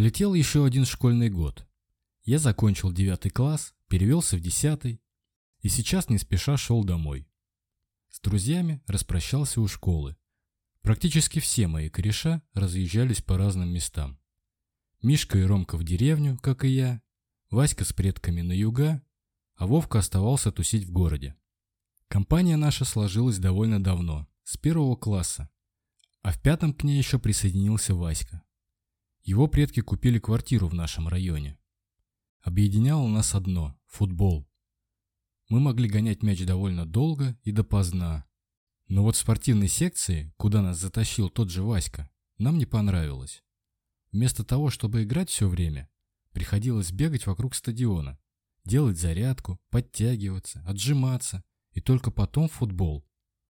Пролетел еще один школьный год. Я закончил 9 класс, перевелся в 10 и сейчас не спеша шел домой. С друзьями распрощался у школы. Практически все мои кореша разъезжались по разным местам. Мишка и Ромка в деревню, как и я, Васька с предками на юга, а Вовка оставался тусить в городе. Компания наша сложилась довольно давно, с 1 класса, а в 5 к ней еще присоединился Васька. Его предки купили квартиру в нашем районе. Объединяло нас одно – футбол. Мы могли гонять мяч довольно долго и допоздна. Но вот в спортивной секции, куда нас затащил тот же Васька, нам не понравилось. Вместо того, чтобы играть все время, приходилось бегать вокруг стадиона, делать зарядку, подтягиваться, отжиматься и только потом в футбол.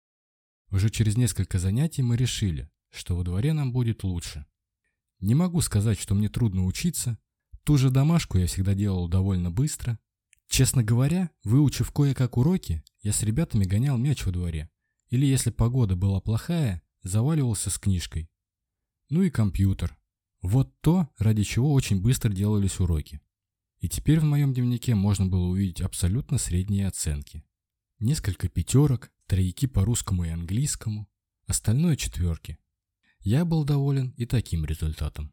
Уже через несколько занятий мы решили, что во дворе нам будет лучше. Не могу сказать, что мне трудно учиться. Ту же домашку я всегда делал довольно быстро. Честно говоря, выучив кое-как уроки, я с ребятами гонял мяч во дворе. Или, если погода была плохая, заваливался с книжкой. Ну и компьютер. Вот то, ради чего очень быстро делались уроки. И теперь в моем дневнике можно было увидеть абсолютно средние оценки. Несколько пятерок, тройки по русскому и английскому, остальное четверки. Я был доволен и таким результатом.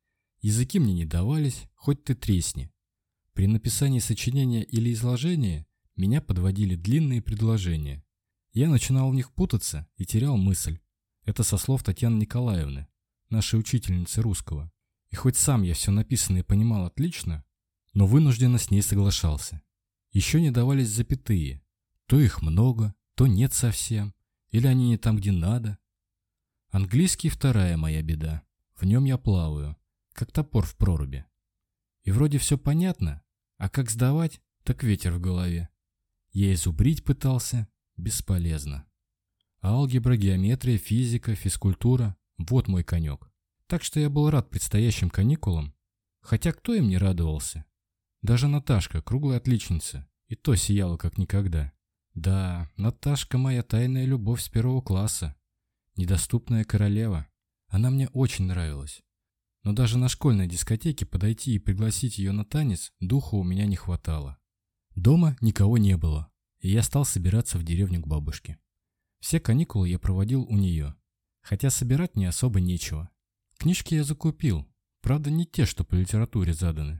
Языки мне не давались, хоть ты тресни. При написании сочинения или изложения меня подводили длинные предложения. Я начинал в них путаться и терял мысль. Это со слов Татьяны Николаевны, нашей учительницы русского. И хоть сам я все написанное понимал отлично, но вынужденно с ней соглашался. Еще не давались запятые. То их много, то нет совсем, или они не там, где надо. Английский – вторая моя беда. В нем я плаваю, как топор в проруби. И вроде все понятно, а как сдавать, так ветер в голове. Я и зубрить пытался, бесполезно. Алгебра, геометрия, физика, физкультура – вот мой конек. Так что я был рад предстоящим каникулам, хотя кто им не радовался? Даже Наташка, круглая отличница, и то сияла как никогда. Да, Наташка моя тайная любовь с 1 класса. Недоступная королева. Она мне очень нравилась. Но даже на школьной дискотеке подойти и пригласить ее на танец духа у меня не хватало. Дома никого не было, и я стал собираться в деревню к бабушке. Все каникулы я проводил у нее, хотя собирать мне особо нечего. Книжки я закупил, правда не те, что по литературе заданы,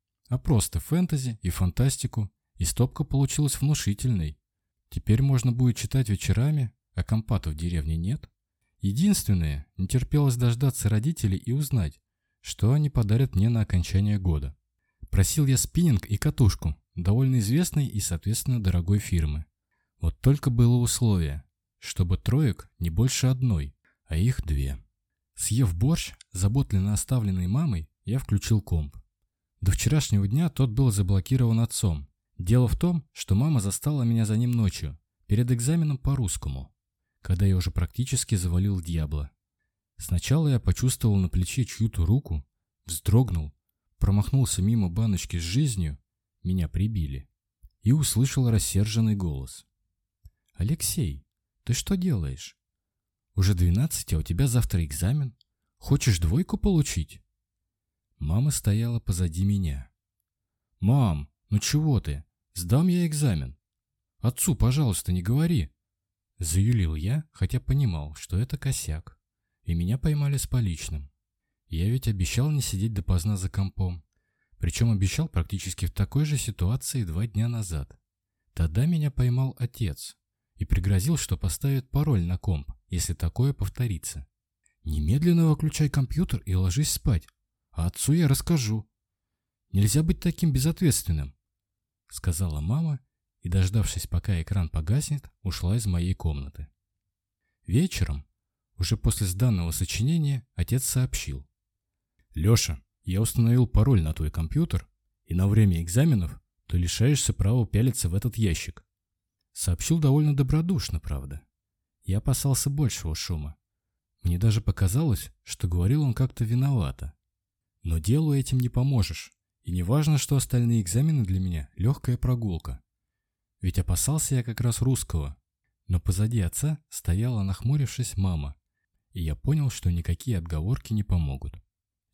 а просто фэнтези и фантастику, и стопка получилась внушительной. Теперь можно будет читать вечерами, а компа-то в деревне нет. Единственное, не терпелось дождаться родителей и узнать, что они подарят мне на окончание года. Просил я спиннинг и катушку, довольно известной и, соответственно, дорогой фирмы. Вот только было условие, чтобы троек не больше одной, а их 2. Съев борщ, заботливо оставленный мамой, я включил комп. До вчерашнего дня тот был заблокирован отцом. Дело в том, что мама застала меня за ним ночью, перед экзаменом по русскому, когда я уже практически завалил дьябла. Сначала я почувствовал на плече чью-то руку, вздрогнул, промахнулся мимо баночки с жизнью, меня прибили, и услышал рассерженный голос. «Алексей, ты что делаешь? Уже 12, а у тебя завтра экзамен? Хочешь 2 получить?» Мама стояла позади меня. «Мам, ну чего ты? Сдам я экзамен. Отцу, пожалуйста, не говори!» Заюлил я, хотя понимал, что это косяк, и меня поймали с поличным. Я ведь обещал не сидеть допоздна за компом, причем обещал практически в такой же ситуации 2 дня назад. Тогда меня поймал отец и пригрозил, что поставит пароль на комп, если такое повторится. «Немедленно выключай компьютер и ложись спать, а отцу я расскажу. Нельзя быть таким безответственным», — сказала мама, и, дождавшись, пока экран погаснет, ушла из моей комнаты. Вечером, уже после сданного сочинения, отец сообщил. «Леша, я установил пароль на твой компьютер, и на время экзаменов ты лишаешься права пялиться в этот ящик». Сообщил довольно добродушно, правда. Я опасался большего шума. Мне даже показалось, что говорил он как-то виновато. Но делу этим не поможешь, и не важно, что остальные экзамены для меня легкая прогулка. Ведь опасался я как раз русского. Но позади отца стояла, нахмурившись, мама, и я понял, что никакие отговорки не помогут.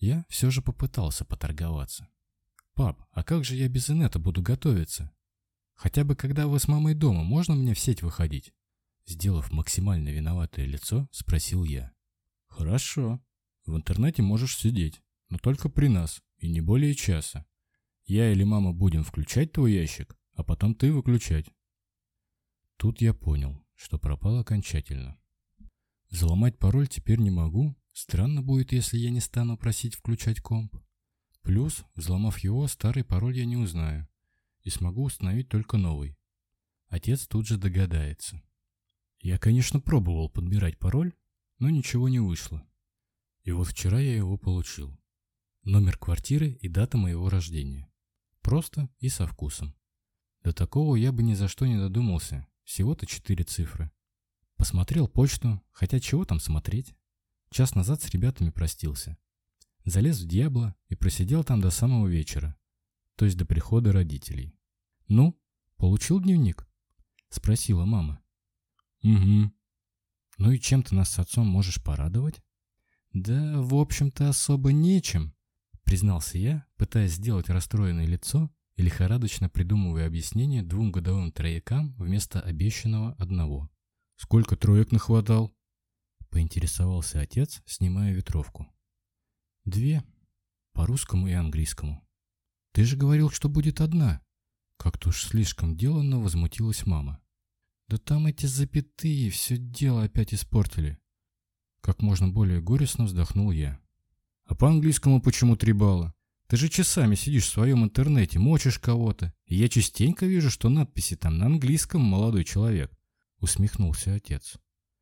Я все же попытался поторговаться. «Пап, а как же я без инета буду готовиться? Хотя бы когда вы с мамой дома, можно мне в сеть выходить?» Сделав максимально виноватое лицо, спросил я. «Хорошо. В интернете можешь сидеть, но только при нас, и не более часа. Я или мама будем включать твой ящик, а потом ты выключать». Тут я понял, что пропал окончательно. Взломать пароль теперь не могу. Странно будет, если я не стану просить включать комп. Плюс, взломав его, старый пароль я не узнаю и смогу установить только новый. Отец тут же догадается. Я, конечно, пробовал подбирать пароль, но ничего не вышло. И вот вчера я его получил. Номер квартиры и дата моего рождения. Просто и со вкусом. До такого я бы ни за что не додумался. Всего-то 4 цифры. Посмотрел почту, хотя чего там смотреть. Час назад с ребятами простился. Залез в Диабло и просидел там до самого вечера. То есть до прихода родителей. «Ну, получил дневник?» — спросила мама. «Угу. Ну и чем ты нас с отцом можешь порадовать?» «Да, в общем-то, особо нечем», — признался я, пытаясь сделать расстроенное лицо и лихорадочно придумывая объяснение 2 годовым троякам вместо обещанного 1. «Сколько троек нахватал?» — поинтересовался отец, снимая ветровку. 2. По-русскому и английскому. «Ты же говорил, что будет 1. Как-то уж слишком деланно возмутилась мама. «Да там эти запятые все дело опять испортили». Как можно более горестно вздохнул я. «А по-английскому почему 3 балла? Ты же часами сидишь в своем интернете, мочишь кого-то. И я частенько вижу, что надписи там на английском, молодой человек», — усмехнулся отец.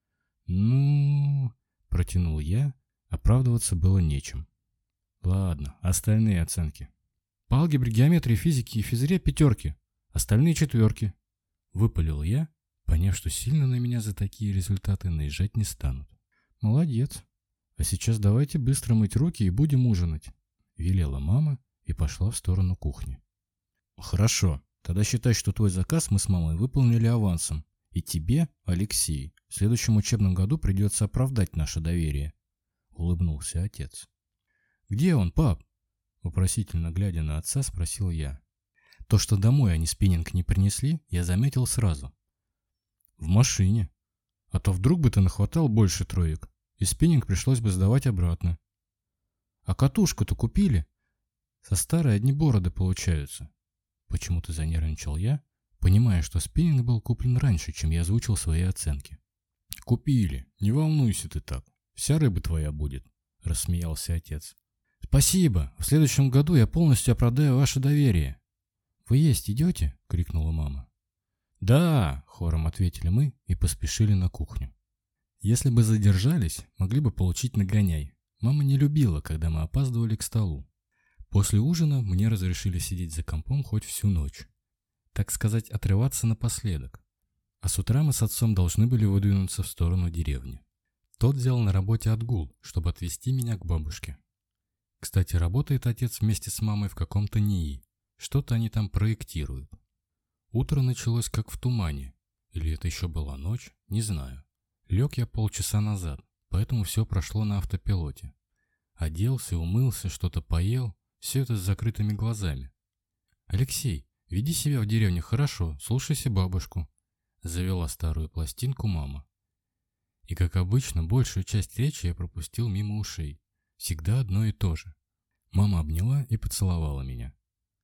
«Ну...» — протянул я, оправдываться было нечем. «Ладно, остальные оценки. По алгебре, геометрии, физике и физре 5, остальные 4. Выпалил я, поняв, что сильно на меня за такие результаты наезжать не станут. «Молодец. А сейчас давайте быстро мыть руки и будем ужинать», — велела мама и пошла в сторону кухни. «Хорошо. Тогда считай, что твой заказ мы с мамой выполнили авансом. И тебе, Алексей, в следующем учебном году придется оправдать наше доверие», — улыбнулся отец. «Где он, пап?» — вопросительно глядя на отца, спросил я. То, что домой они спиннинг не принесли, я заметил сразу. «В машине. А то вдруг бы ты нахватал больше троек, и спиннинг пришлось бы сдавать обратно». «А катушку-то купили? Со старой одни бороды получаются». Почему-то занервничал я, понимая, что спиннинг был куплен раньше, чем я озвучил свои оценки. «Купили. Не волнуйся ты так. Вся рыба твоя будет», — рассмеялся отец. «Спасибо. В следующем году я полностью оправдаю ваше доверие». «Вы есть идете?» — крикнула мама. «Да!» — хором ответили мы и поспешили на кухню. Если бы задержались, могли бы получить нагоняй. Мама не любила, когда мы опаздывали к столу. После ужина мне разрешили сидеть за компом хоть всю ночь. Так сказать, отрываться напоследок. А с утра мы с отцом должны были выдвинуться в сторону деревни. Тот взял на работе отгул, чтобы отвезти меня к бабушке. Кстати, работает отец вместе с мамой в каком-то НИИ. Что-то они там проектируют. Утро началось как в тумане. Или это еще была ночь, не знаю. Лег я полчаса назад, поэтому все прошло на автопилоте. Оделся, умылся, что-то поел, все это с закрытыми глазами. «Алексей, веди себя в деревне хорошо, слушайся бабушку», — завела старую пластинку мама. И, как обычно, большую часть речи я пропустил мимо ушей. Всегда одно и то же. Мама обняла и поцеловала меня.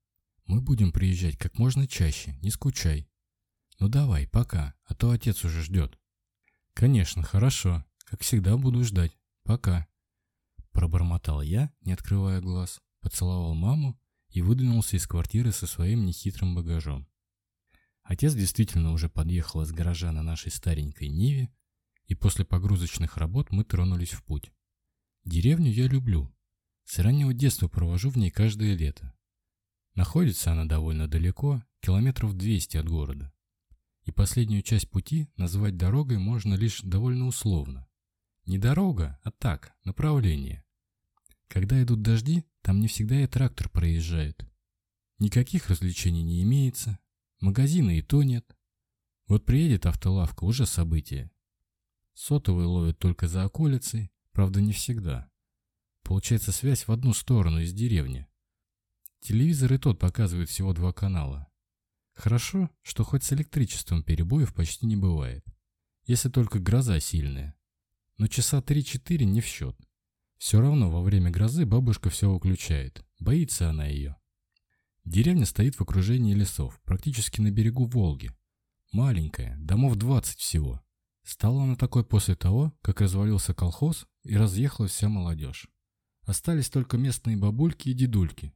«Мы будем приезжать как можно чаще, не скучай. Ну давай, пока, а то отец уже ждет». «Конечно, хорошо. Как всегда буду ждать. Пока». Пробормотал я, не открывая глаз, поцеловал маму и выдвинулся из квартиры со своим нехитрым багажом. Отец действительно уже подъехал из гаража на нашей старенькой Ниве, и после погрузочных работ мы тронулись в путь. Деревню я люблю. С раннего детства провожу в ней каждое лето. Находится она довольно далеко, километров 200 от города. И последнюю часть пути назвать дорогой можно лишь довольно условно. Не дорога, а так, направление. Когда идут дожди, там не всегда и трактор проезжает. Никаких развлечений не имеется, магазина и то нет. Вот приедет автолавка, уже событие. Сотовые ловят только за околицей, правда не всегда. Получается связь в одну сторону из деревни. Телевизор и тот показывает всего 2 канала. Хорошо, что хоть с электричеством перебоев почти не бывает. Если только гроза сильная. Но часа 3-4 не в счет. Все равно во время грозы бабушка все выключает. Боится она ее. Деревня стоит в окружении лесов, практически на берегу Волги. Маленькая, домов 20 всего. Стала она такой после того, как развалился колхоз и разъехалась вся молодежь. Остались только местные бабульки и дедульки.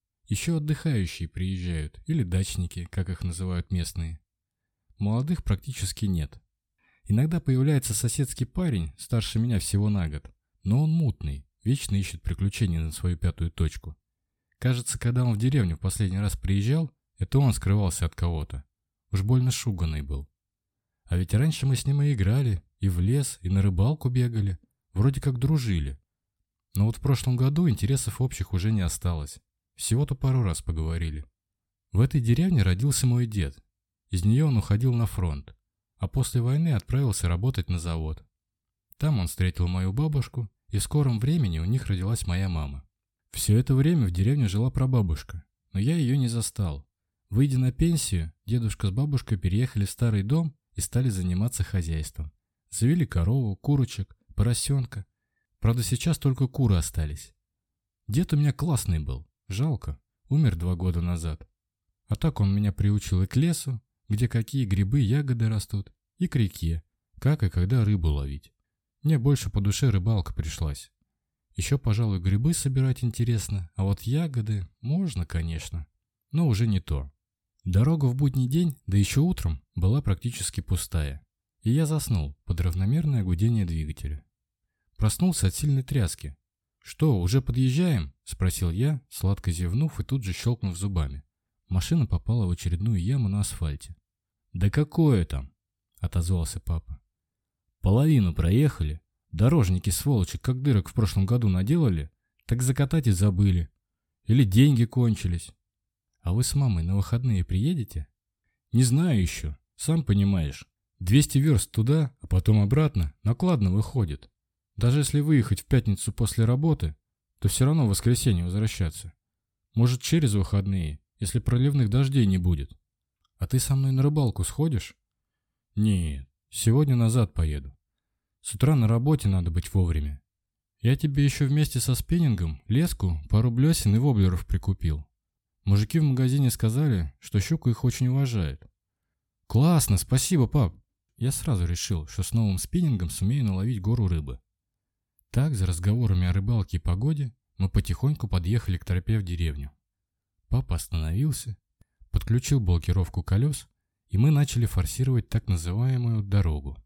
Еще отдыхающие приезжают, или дачники, как их называют местные. Молодых практически нет. Иногда появляется соседский парень, старше меня всего на год, но он мутный, вечно ищет приключения на свою 5-ю точку. Кажется, когда он в деревню в последний раз приезжал, это он скрывался от кого-то. Уж больно шуганый был. А ведь раньше мы с ним и играли, и в лес, и на рыбалку бегали, вроде как дружили. Но вот в прошлом году интересов общих уже не осталось. Всего-то пару раз поговорили. В этой деревне родился мой дед. Из нее он уходил на фронт, а после войны отправился работать на завод. Там он встретил мою бабушку, и в скором времени у них родилась моя мама. Все это время в деревне жила прабабушка, но я ее не застал. Выйдя на пенсию, дедушка с бабушкой переехали в старый дом и стали заниматься хозяйством. Завели корову, курочек, поросенка. Правда, сейчас только куры остались. Дед у меня классный был. Жалко, умер 2 года назад. А так он меня приучил и к лесу, где какие грибы, ягоды растут, и к реке, как и когда рыбу ловить. Мне больше по душе рыбалка пришлась. Еще, пожалуй, грибы собирать интересно, а вот ягоды можно, конечно, но уже не то. Дорога в будний день, да еще утром, была практически пустая, и я заснул под равномерное гудение двигателя. Проснулся от сильной тряски. «Что, уже подъезжаем?» – спросил я, сладко зевнув и тут же щелкнув зубами. Машина попала в очередную яму на асфальте. «Да какое там?» – отозвался папа. «Половину проехали. Дорожники, сволочи, как дырок в прошлом году наделали, так закатать и забыли. Или деньги кончились. А вы с мамой на выходные приедете?» «Не знаю еще, сам понимаешь. 200 верст туда, а потом обратно, накладно выходит. Даже если выехать в пятницу после работы, то все равно в воскресенье возвращаться. Может, через выходные, если проливных дождей не будет. А ты со мной на рыбалку сходишь?» «Нет, сегодня назад поеду. С утра на работе надо быть вовремя. Я тебе еще вместе со спиннингом, леску, пару блесен и воблеров прикупил. Мужики в магазине сказали, что щуку их очень уважают». «Классно, спасибо, пап!» Я сразу решил, что с новым спиннингом сумею наловить гору рыбы. Так, за разговорами о рыбалке и погоде, мы потихоньку подъехали к тропе в деревню. Папа остановился, подключил блокировку колес, и мы начали форсировать так называемую дорогу.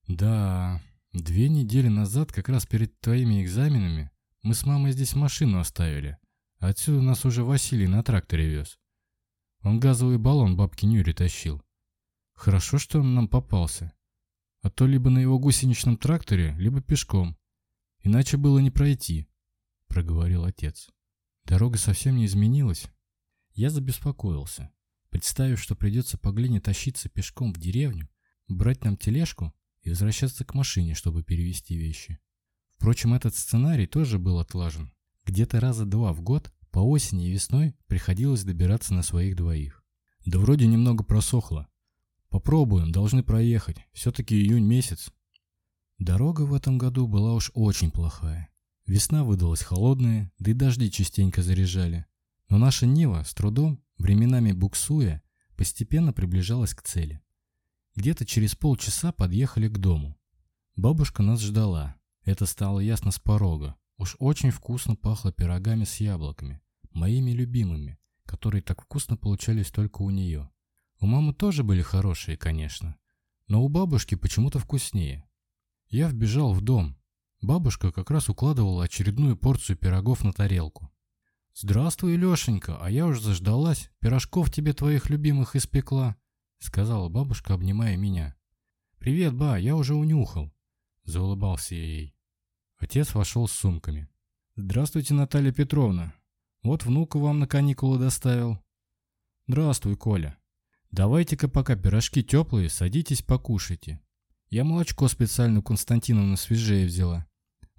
Да, 2 недели назад, как раз перед твоими экзаменами, мы с мамой здесь машину оставили, а отсюда нас уже Василий на тракторе вез. Он газовый баллон бабки Нюре тащил. Хорошо, что он нам попался, а то либо на его гусеничном тракторе, либо пешком. Иначе было не пройти, проговорил отец. Дорога совсем не изменилась. Я забеспокоился, представив, что придется по глине тащиться пешком в деревню, брать нам тележку и возвращаться к машине, чтобы перевезти вещи. Впрочем, этот сценарий тоже был отлажен. Где-то раза 2 в год по осени и весной приходилось добираться на своих двоих. Да вроде немного просохло. Попробуем, должны проехать, все-таки июнь месяц. Дорога в этом году была уж очень плохая. Весна выдалась холодная, да и дожди частенько заряжали. Но наша Нива с трудом, временами буксуя, постепенно приближалась к цели. Где-то через полчаса подъехали к дому. Бабушка нас ждала. Это стало ясно с порога. Уж очень вкусно пахло пирогами с яблоками, моими любимыми, которые так вкусно получались только у нее. У мамы тоже были хорошие, конечно, но у бабушки почему-то вкуснее. Я вбежал в дом. Бабушка как раз укладывала очередную порцию пирогов на тарелку. «Здравствуй, Лешенька, а я уж заждалась, пирожков тебе твоих любимых испекла», сказала бабушка, обнимая меня. «Привет, ба, я уже унюхал», заулыбался я ей. Отец вошел с сумками. «Здравствуйте, Наталья Петровна. Вот внука вам на каникулы доставил». «Здравствуй, Коля. Давайте-ка пока пирожки теплые, садитесь покушайте. Я молочко специально у Константиновны свежее взяла.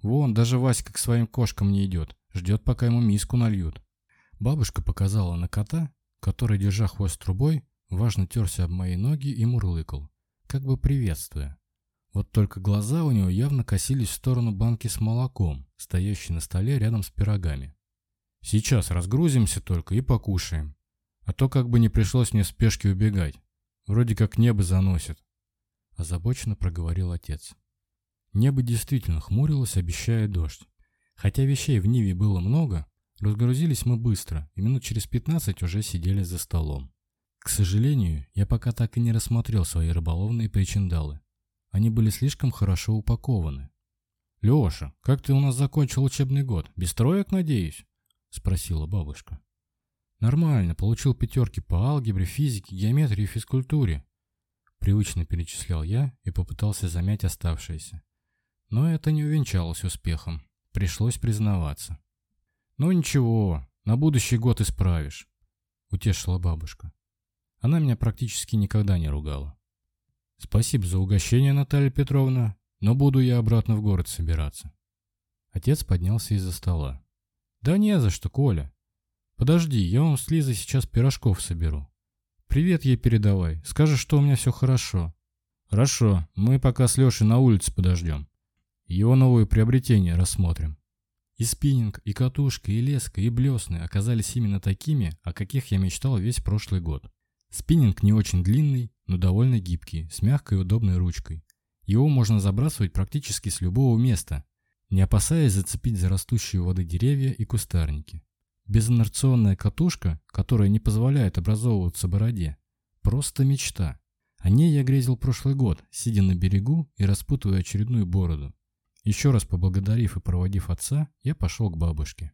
Вон, даже Васька к своим кошкам не идет, ждет, пока ему миску нальют. Бабушка показала на кота, который, держа хвост трубой, важно терся об мои ноги и мурлыкал, как бы приветствуя. Вот только глаза у него явно косились в сторону банки с молоком, стоящей на столе рядом с пирогами. «Сейчас разгрузимся только и покушаем. А то как бы не пришлось мне в спешке убегать. Вроде как небо заносит», – озабоченно проговорил отец. Небо действительно хмурилось, обещая дождь. Хотя вещей в Ниве было много, разгрузились мы быстро, и минут через 15 уже сидели за столом. К сожалению, я пока так и не рассмотрел свои рыболовные причиндалы. Они были слишком хорошо упакованы. «Леша, как ты у нас закончил учебный год? Без троек, надеюсь?» – спросила бабушка. «Нормально, получил 5 по алгебре, физике, геометрии и физкультуре», – привычно перечислял я и попытался замять оставшееся. Но это не увенчалось успехом, пришлось признаваться. «Ну ничего, на будущий год исправишь», – утешила бабушка. Она меня практически никогда не ругала. «Спасибо за угощение, Наталья Петровна, но буду я обратно в город собираться». Отец поднялся из-за стола. «Да не за что, Коля. Подожди, я вам с Лизой сейчас пирожков соберу. Привет ей передавай, скажешь, что у меня все хорошо». «Хорошо, мы пока с Лешей на улице подождем. Его новые приобретения рассмотрим». И спиннинг, и катушка, и леска, и блесны оказались именно такими, о каких я мечтал весь прошлый год. Спиннинг не очень длинный, но довольно гибкий, с мягкой и удобной ручкой. Его можно забрасывать практически с любого места, не опасаясь зацепить за растущие у воды деревья и кустарники. Безинерционная катушка, которая не позволяет образовываться бороде, просто мечта. О ней я грезил прошлый год, сидя на берегу и распутывая очередную бороду. Еще раз поблагодарив и проводив отца, я пошел к бабушке.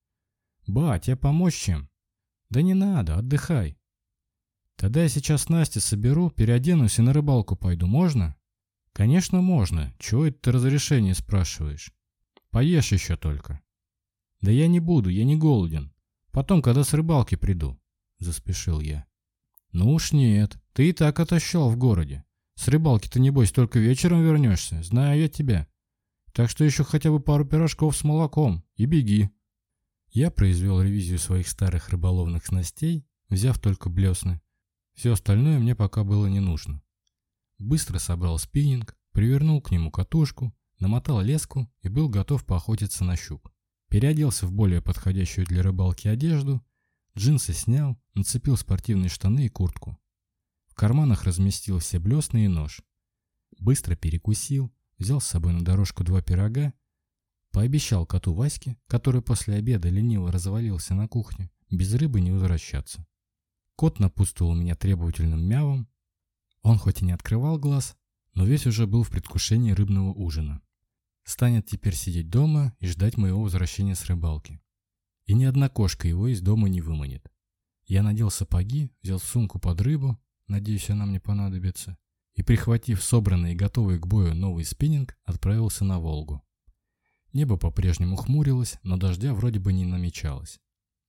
«Ба, тебе помочь чем?» «Да не надо, отдыхай». «Тогда я сейчас Настю соберу, переоденусь и на рыбалку пойду, можно?» «Конечно можно. Чего это ты разрешение спрашиваешь? Поешь еще только». «Да я не буду, я не голоден. Потом, когда с рыбалки приду», – заспешил я. «Ну уж нет, ты и так отощал в городе. С рыбалки-то, небось, только вечером вернешься, знаю я тебя. Так что еще хотя бы пару пирожков с молоком и беги». Я произвел ревизию своих старых рыболовных снастей, взяв только блесны. Все остальное мне пока было не нужно. Быстро собрал спиннинг, привернул к нему катушку, намотал леску и был готов поохотиться на щук. Переоделся в более подходящую для рыбалки одежду, джинсы снял, нацепил спортивные штаны и куртку. В карманах разместил все блесны и нож. Быстро перекусил, взял с собой на дорожку 2 пирога, пообещал коту Ваське, который после обеда лениво развалился на кухне, без рыбы не возвращаться. Кот напутствовал меня требовательным мявом. Он хоть и не открывал глаз, но весь уже был в предвкушении рыбного ужина. Станет теперь сидеть дома и ждать моего возвращения с рыбалки. И ни одна кошка его из дома не выманит. Я надел сапоги, взял сумку под рыбу, надеюсь, она мне понадобится, и, прихватив собранный и готовый к бою новый спиннинг, отправился на Волгу. Небо по-прежнему хмурилось, но дождя вроде бы не намечалось.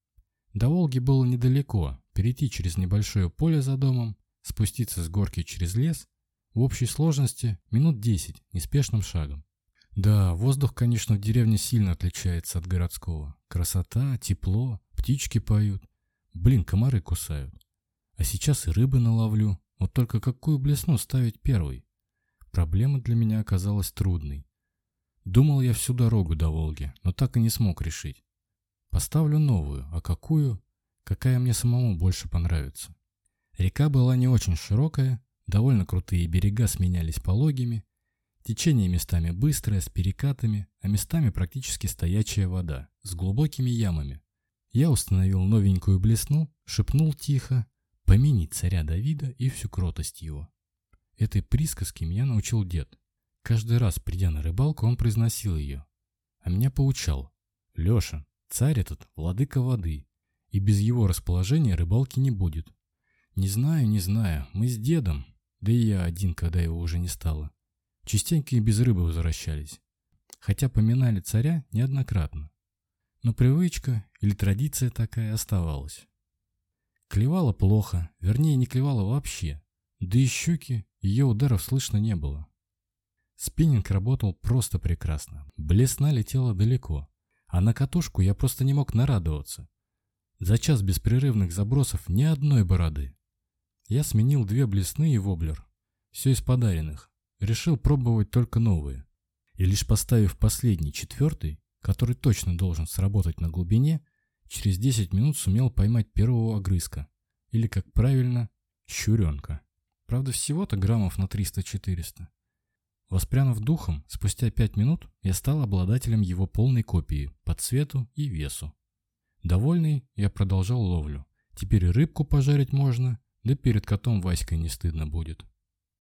До Волги было недалеко, перейти через небольшое поле за домом, спуститься с горки через лес, в общей сложности минут 10 неспешным шагом. Да, воздух, конечно, в деревне сильно отличается от городского. Красота, тепло, птички поют. Блин, комары кусают. А сейчас и рыбы наловлю. Вот только какую блесну ставить первой? Проблема для меня оказалась трудной. Думал я всю дорогу до Волги, но так и не смог решить. Поставлю новую, а какую? Какая мне самому больше понравится. Река была не очень широкая, довольно крутые берега сменялись пологими, течение местами быстрое, с перекатами, а местами практически стоячая вода, с глубокими ямами. Я установил новенькую блесну, шепнул тихо: «Помяни царя Давида и всю кротость его». Этой присказке меня научил дед. Каждый раз, придя на рыбалку, он произносил ее, а меня поучал: «Леша, царь этот владыка воды, и без его расположения рыбалки не будет». Не знаю, мы с дедом, да и я один, когда его уже не стало, частенько и без рыбы возвращались, хотя поминали царя неоднократно. Но привычка или традиция такая оставалась. Клевала плохо, вернее, не клевала вообще, да и щуки, ее ударов слышно не было. Спиннинг работал просто прекрасно. Блесна летела далеко, а на катушку я просто не мог нарадоваться. За час беспрерывных забросов ни одной бороды. Я сменил 2 блесны и воблер. Все из подаренных. Решил пробовать только новые. И лишь поставив последний, 4-й, который точно должен сработать на глубине, через 10 минут сумел поймать первого огрызка. Или, как правильно, щуренка. Правда, всего-то граммов на 300-400. Воспрянув духом, спустя 5 минут я стал обладателем его полной копии по цвету и весу. Довольный, я продолжал ловлю. Теперь и рыбку пожарить можно, да перед котом Васькой не стыдно будет.